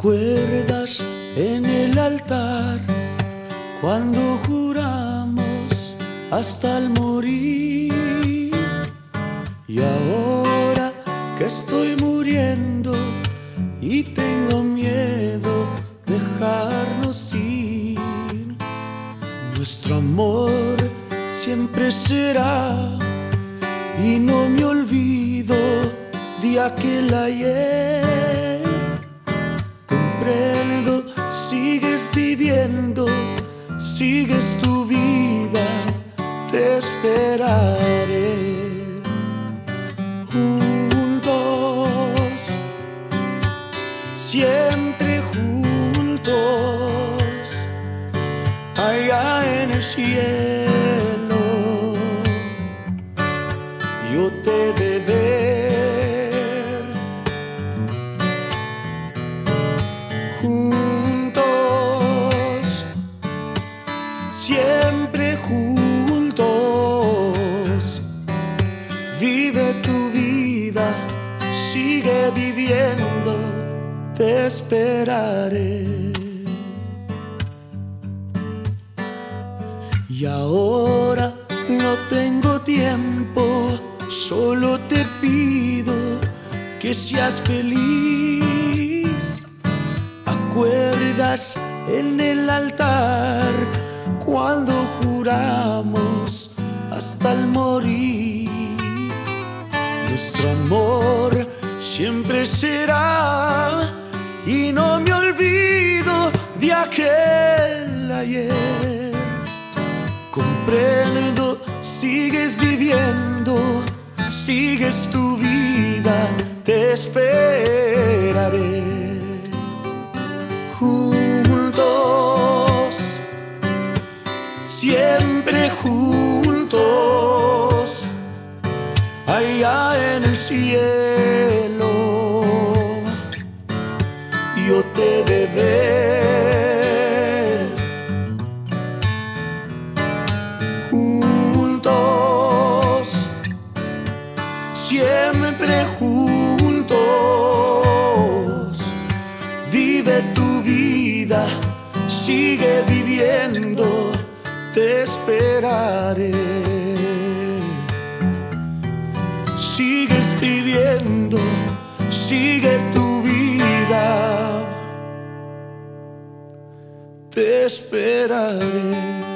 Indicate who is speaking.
Speaker 1: ¿Recuerdas en el altar cuando juramos hasta el morir? Y ahora que estoy muriendo y tengo miedo dejarnos ir, nuestro amor siempre será, y no me olvido de aquel ayer. Comprendo, sigues viviendo, sigues tu vida, te esperaré. Juntos, siempre juntos, allá en el cielo, yo te he de ver. Juntos, siempre juntos, vive tu vida, sigue viviendo, te esperaré. Y ahora no tengo tiempo, solo te pido que seas feliz. ¿Acuerdas en el altar cuando juramos hasta el morir? Nuestro amor siempre será, y no me olvido de aquel ayer. Comprendo, sigues viviendo, sigues tu vida, te esperaré. Juntos, siempre juntos, allá en el cielo, yo te he de ver. Juntos, siempre juntos, vive tu vida, sigue viviendo, te esperaré. Sigues viviendo, sigue tu vida, te esperaré.